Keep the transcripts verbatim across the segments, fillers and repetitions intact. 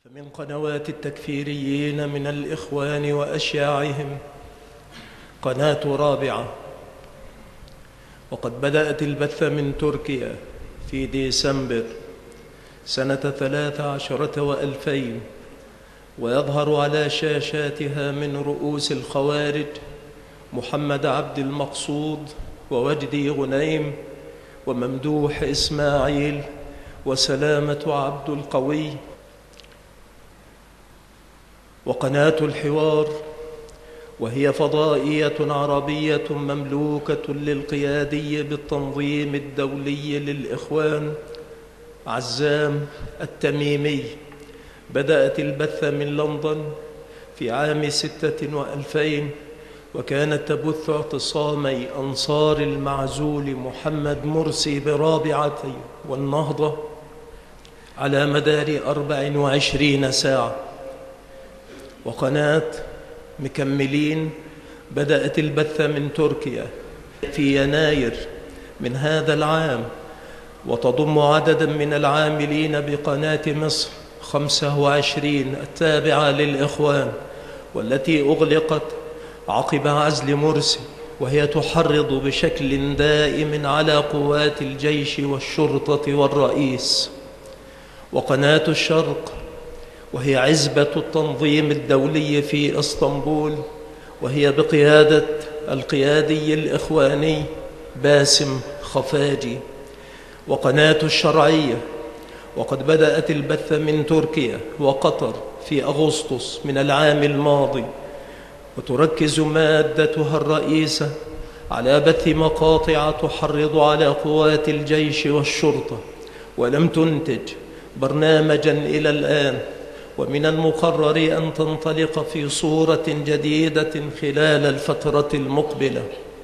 فمن قنوات التكفيريين من الإخوان وأشياعهم قناة رابعة، وقد بدأت البث من تركيا في ديسمبر سنة ثلاث عشرة وألفين، ويظهر على شاشاتها من رؤوس الخوارج محمد عبد المقصود ووجدي غنيم وممدوح إسماعيل وسلامة عبد القوي. وقناة الحوار، وهي فضائية عربية مملوكة للقيادي بالتنظيم الدولي للإخوان عزام التميمي، بدأت البث من لندن في عام ستة وألفين، وكانت تبث اعتصامي أنصار المعزول محمد مرسي برابعة والنهضة على مدار أربع وعشرين ساعة. وقناة مكملين بدأت البث من تركيا في يناير من هذا العام، وتضم عددا من العاملين بقناة مصر خمسة وعشرين التابعة للإخوان، والتي أغلقت عقب عزل مرسي، وهي تحرض بشكل دائم على قوات الجيش والشرطة والرئيس. وقناة الشرق، وهي عزبة التنظيم الدولي في اسطنبول، وهي بقيادة القيادي الإخواني باسم خفاجي. وقناة الشرعية، وقد بدأت البث من تركيا وقطر في أغسطس من العام الماضي، وتركز مادتها الرئيسة على بث مقاطع تحرض على قوات الجيش والشرطة، ولم تنتج برنامجا إلى الآن، ومن المقرر أن تنطلق في صورة جديدة خلال الفترة المقبلة.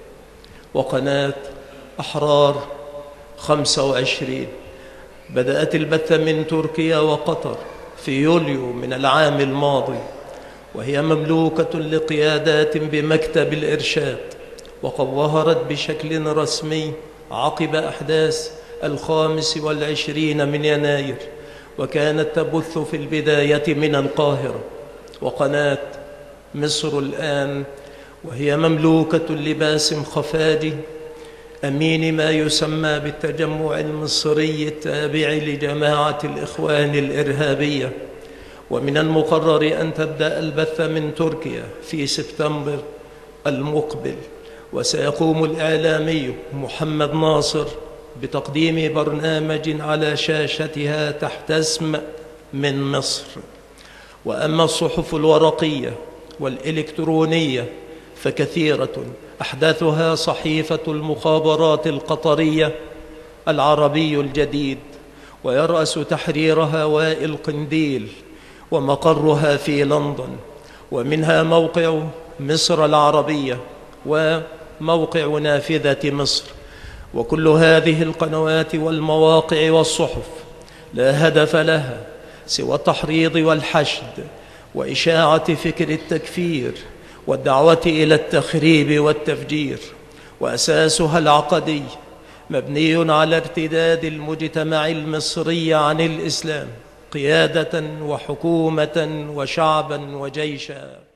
وقناة أحرار خمسة وعشرين بدأت البث من تركيا وقطر في يوليو من العام الماضي، وهي مملوكة لقيادات بمكتب الإرشاد، وقد ظهرت بشكل رسمي عقب أحداث الخامس والعشرين من يناير، وكانت تبث في البداية من القاهرة. وقناة مصر الآن، وهي مملوكة لباسم خفاجي أمين ما يسمى بالتجمع المصري التابع لجماعة الإخوان الإرهابية، ومن المقرر أن تبدأ البث من تركيا في سبتمبر المقبل. وسيقوم الإعلامي محمد ناصر بتقديم برنامج على شاشتها تحت اسم من مصر. وأما الصحف الورقية والإلكترونية فكثيرة، أحدثها صحيفة المخابرات القطرية العربي الجديد، ويرأس تحريرها وائل قنديل، ومقرها في لندن، ومنها موقع مصر العربية وموقع نافذة مصر. وكل هذه القنوات والمواقع والصحف لا هدف لها سوى التحريض والحشد وإشاعة فكر التكفير والدعوة إلى التخريب والتفجير، وأساسها العقدي مبني على ارتداد المجتمع المصري عن الإسلام قيادة وحكومة وشعبا وجيشا.